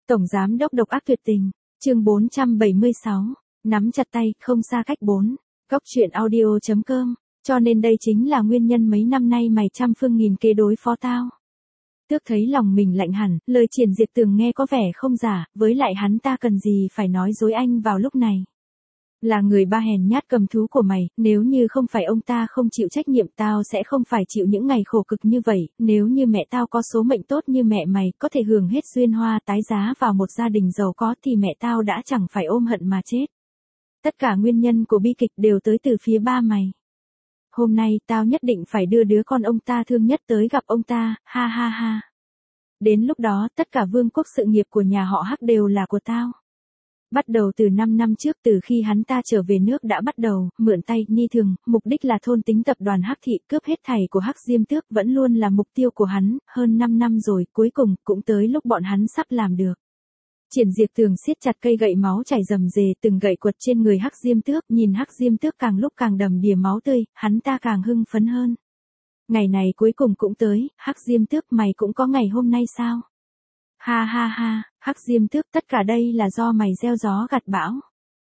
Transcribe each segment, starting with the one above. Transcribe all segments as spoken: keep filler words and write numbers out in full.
Tổng giám đốc độc ác tuyệt tình, chương bốn trăm bảy mươi sáu, nắm chặt tay, không xa cách bốn, góc truyện audio chấm com, cho nên đây chính là nguyên nhân mấy năm nay mày trăm phương nghìn kế đối phó tao. Tước thấy lòng mình lạnh hẳn, lời Triển Diệt Tường nghe có vẻ không giả, với lại hắn ta cần gì phải nói dối anh vào lúc này. Là người ba hèn nhát cầm thú của mày, nếu như không phải ông ta không chịu trách nhiệm tao sẽ không phải chịu những ngày khổ cực như vậy, nếu như mẹ tao có số mệnh tốt như mẹ mày, có thể hưởng hết duyên hoa tái giá vào một gia đình giàu có thì mẹ tao đã chẳng phải ôm hận mà chết. Tất cả nguyên nhân của bi kịch đều tới từ phía ba mày. Hôm nay tao nhất định phải đưa đứa con ông ta thương nhất tới gặp ông ta, ha ha ha. Đến lúc đó tất cả vương quốc sự nghiệp của nhà họ Hắc đều là của tao. Bắt đầu từ năm năm trước, từ khi hắn ta trở về nước đã bắt đầu, mượn tay, Ni Thường, mục đích là thôn tính tập đoàn Hắc Thị, cướp hết thảy của Hắc Diêm Tước vẫn luôn là mục tiêu của hắn, hơn năm năm rồi, cuối cùng, cũng tới lúc bọn hắn sắp làm được. Triển Diệt Tường siết chặt cây gậy máu chảy rầm rề, từng gậy quật trên người Hắc Diêm Tước, nhìn Hắc Diêm Tước càng lúc càng đầm đìa máu tươi, hắn ta càng hưng phấn hơn. Ngày này cuối cùng cũng tới, Hắc Diêm Tước mày cũng có ngày hôm nay sao? Ha ha ha, Hắc Diêm Tước, tất cả đây là do mày gieo gió gặt bão.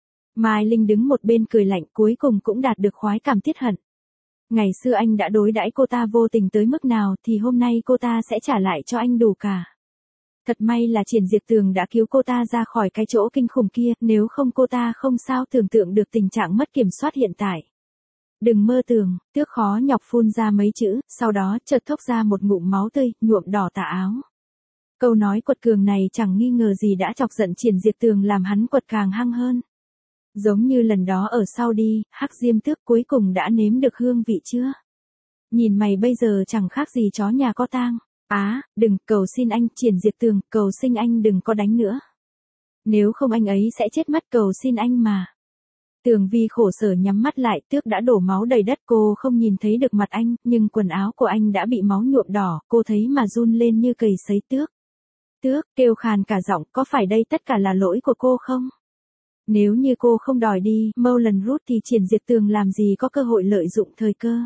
Mai Linh đứng một bên cười lạnh, cuối cùng cũng đạt được khoái cảm tiết hận. Ngày xưa anh đã đối đãi cô ta vô tình tới mức nào thì hôm nay cô ta sẽ trả lại cho anh đủ cả. Thật may là Triển Diệt Tường đã cứu cô ta ra khỏi cái chỗ kinh khủng kia, nếu không cô ta không sao tưởng tượng được tình trạng mất kiểm soát hiện tại. Đừng mơ tưởng, Tước khó nhọc phun ra mấy chữ, sau đó chợt thốc ra một ngụm máu tươi, nhuộm đỏ tà áo. Câu nói quật cường này chẳng nghi ngờ gì đã chọc giận Triển Diệt Tường, làm hắn quật càng hăng hơn. Giống như lần đó ở sau đi, Hắc Diêm Tước cuối cùng đã nếm được hương vị chưa? Nhìn mày bây giờ chẳng khác gì chó nhà có tang. Á, à, đừng, cầu xin anh, Triển Diệt Tường, cầu xin anh đừng có đánh nữa. Nếu không anh ấy sẽ chết mất, cầu xin anh mà. Tường Vi khổ sở nhắm mắt lại, Tước đã đổ máu đầy đất, cô không nhìn thấy được mặt anh, nhưng quần áo của anh đã bị máu nhuộm đỏ, cô thấy mà run lên như cầy sấy. Tước. Tước, kêu khàn cả giọng, có phải đây tất cả là lỗi của cô không? Nếu như cô không đòi đi, mau lần rút thì Triển Diệt Tường làm gì có cơ hội lợi dụng thời cơ.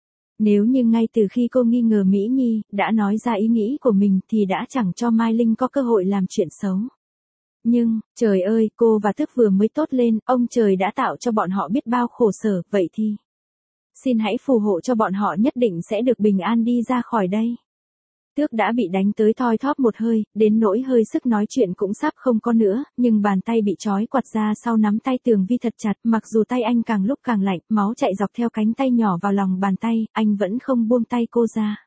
Nếu như ngay từ khi cô nghi ngờ Mỹ Nhi, đã nói ra ý nghĩ của mình thì đã chẳng cho Mai Linh có cơ hội làm chuyện xấu. Nhưng, trời ơi, cô và Tước vừa mới tốt lên, ông trời đã tạo cho bọn họ biết bao khổ sở, vậy thì xin hãy phù hộ cho bọn họ nhất định sẽ được bình an đi ra khỏi đây. Tước đã bị đánh tới thoi thóp một hơi, đến nỗi hơi sức nói chuyện cũng sắp không có nữa, nhưng bàn tay bị trói quặt ra sau nắm tay Tường Vi thật chặt, mặc dù tay anh càng lúc càng lạnh, máu chạy dọc theo cánh tay nhỏ vào lòng bàn tay, anh vẫn không buông tay cô ra.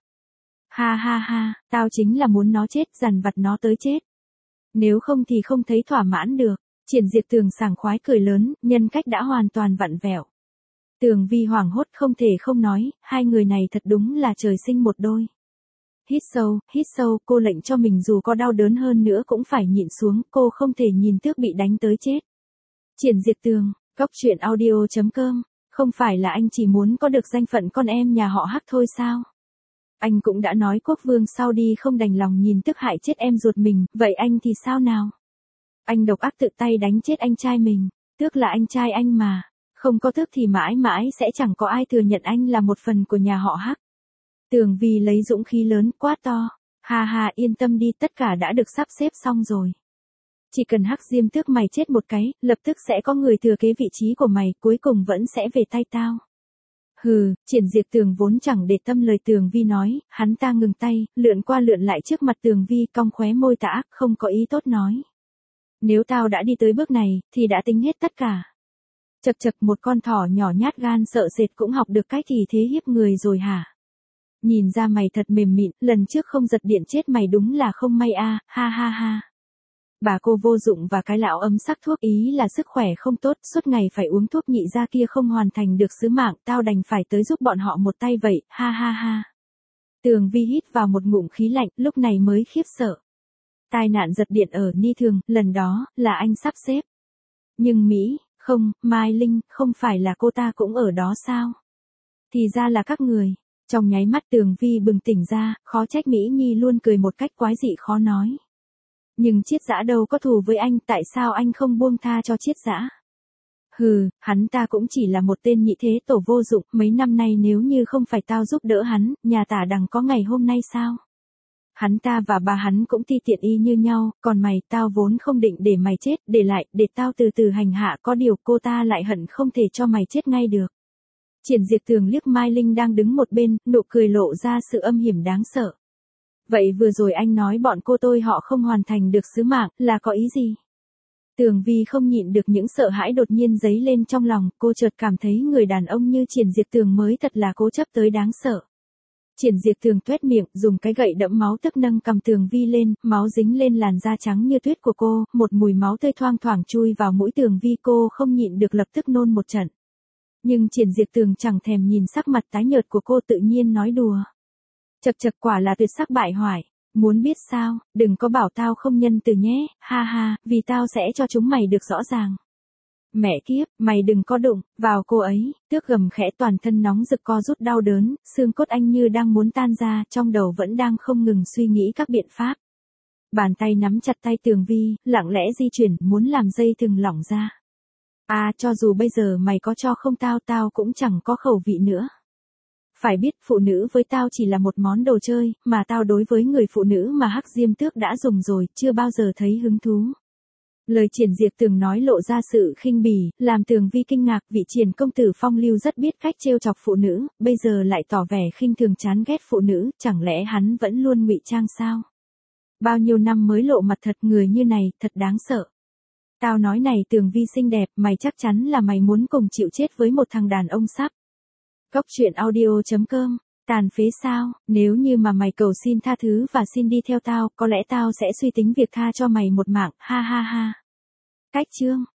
Ha ha ha, tao chính là muốn nó chết, dằn vặt nó tới chết. Nếu không thì không thấy thỏa mãn được. Triển Diệt Tường sảng khoái cười lớn, nhân cách đã hoàn toàn vặn vẹo. Tường Vi hoảng hốt không thể không nói, hai người này thật đúng là trời sinh một đôi. Hít sâu, hít sâu, cô lệnh cho mình dù có đau đớn hơn nữa cũng phải nhịn xuống, cô không thể nhìn Tước bị đánh tới chết. Triển Diệt Tường, góc truyện audio chấm com, không phải là anh chỉ muốn có được danh phận con em nhà họ Hắc thôi sao? Anh cũng đã nói quốc vương sau đi không đành lòng nhìn Tước hại chết em ruột mình, vậy anh thì sao nào? Anh độc ác tự tay đánh chết anh trai mình, Tước là anh trai anh mà, không có Tước thì mãi mãi sẽ chẳng có ai thừa nhận anh là một phần của nhà họ Hắc. Tường Vi lấy dũng khí lớn, quát to, ha ha, yên tâm đi, tất cả đã được sắp xếp xong rồi. Chỉ cần Hắc Diêm Tước mày chết một cái, lập tức sẽ có người thừa kế vị trí của mày, cuối cùng vẫn sẽ về tay tao. Hừ, Triển Diệt Tường vốn chẳng để tâm lời Tường Vi nói, hắn ta ngừng tay, lượn qua lượn lại trước mặt Tường Vi, cong khóe môi tà ác, không có ý tốt nói. Nếu tao đã đi tới bước này, thì đã tính hết tất cả. Chật chật, một con thỏ nhỏ nhát gan sợ sệt cũng học được cách thì thế hiếp người rồi hả? Nhìn ra mày thật mềm mịn, lần trước không giật điện chết mày đúng là không may a, ha ha ha. Bà cô vô dụng và cái lão ấm sắc thuốc, ý là sức khỏe không tốt, suốt ngày phải uống thuốc nhị ra kia không hoàn thành được sứ mạng, tao đành phải tới giúp bọn họ một tay vậy, ha ha ha. Tường Vi hít vào một ngụm khí lạnh, lúc này mới khiếp sợ. Tai nạn giật điện ở Ni Thường, lần đó, là anh sắp xếp. Nhưng Mỹ, không, Mai Linh, không phải là cô ta cũng ở đó sao? Thì ra là các người. Trong nháy mắt Tường Vi bừng tỉnh ra, khó trách Mỹ Nhi luôn cười một cách quái dị khó nói. Nhưng Triết Dã đâu có thù với anh, tại sao anh không buông tha cho Triết Dã? Hừ, hắn ta cũng chỉ là một tên nhị thế tổ vô dụng, mấy năm nay nếu như không phải tao giúp đỡ hắn, nhà Tả Đằng có ngày hôm nay sao? Hắn ta và bà hắn cũng ti tiện y như nhau, còn mày, tao vốn không định để mày chết, để lại, để tao từ từ hành hạ, có điều cô ta lại hận không thể cho mày chết ngay được. Triển Diệt Tường liếc Mai Linh đang đứng một bên, nụ cười lộ ra sự âm hiểm đáng sợ. Vậy vừa rồi anh nói bọn cô tôi họ không hoàn thành được sứ mạng, là có ý gì? Tường Vi không nhịn được những sợ hãi đột nhiên dấy lên trong lòng, cô chợt cảm thấy người đàn ông như Triển Diệt Tường mới thật là cố chấp tới đáng sợ. Triển Diệt Tường tuét miệng, dùng cái gậy đẫm máu tức nâng cầm Tường Vi lên, máu dính lên làn da trắng như tuyết của cô, một mùi máu tươi thoang thoảng chui vào mũi Tường Vi, cô không nhịn được lập tức nôn một trận. Nhưng Triển Diệt Tường chẳng thèm nhìn sắc mặt tái nhợt của cô, tự nhiên nói đùa. Chật chật, quả là tuyệt sắc bại hoại. Muốn biết sao, đừng có bảo tao không nhân từ nhé, ha ha, vì tao sẽ cho chúng mày được rõ ràng. Mẹ kiếp, mày đừng có đụng vào cô ấy. Tước gầm khẽ, toàn thân nóng rực co rút đau đớn, xương cốt anh như đang muốn tan ra, trong đầu vẫn đang không ngừng suy nghĩ các biện pháp. Bàn tay nắm chặt tay Tường Vi, lặng lẽ di chuyển, muốn làm dây thừng lỏng ra. À, cho dù bây giờ mày có cho không tao, tao cũng chẳng có khẩu vị nữa. Phải biết, phụ nữ với tao chỉ là một món đồ chơi, mà tao đối với người phụ nữ mà Hắc Diêm Tước đã dùng rồi, chưa bao giờ thấy hứng thú. Lời Triển Diệt Tường nói lộ ra sự khinh bỉ, làm Tường Vi kinh ngạc, vị Triển công tử phong lưu rất biết cách trêu chọc phụ nữ, bây giờ lại tỏ vẻ khinh thường chán ghét phụ nữ, chẳng lẽ hắn vẫn luôn ngụy trang sao? Bao nhiêu năm mới lộ mặt thật, người như này, thật đáng sợ. Tao nói này Tường Vi xinh đẹp, mày chắc chắn là mày muốn cùng chịu chết với một thằng đàn ông sắp. Góc truyện audio chấm com, tàn phế sao, nếu như mà mày cầu xin tha thứ và xin đi theo tao, có lẽ tao sẽ suy tính việc tha cho mày một mạng, ha ha ha. Cách chương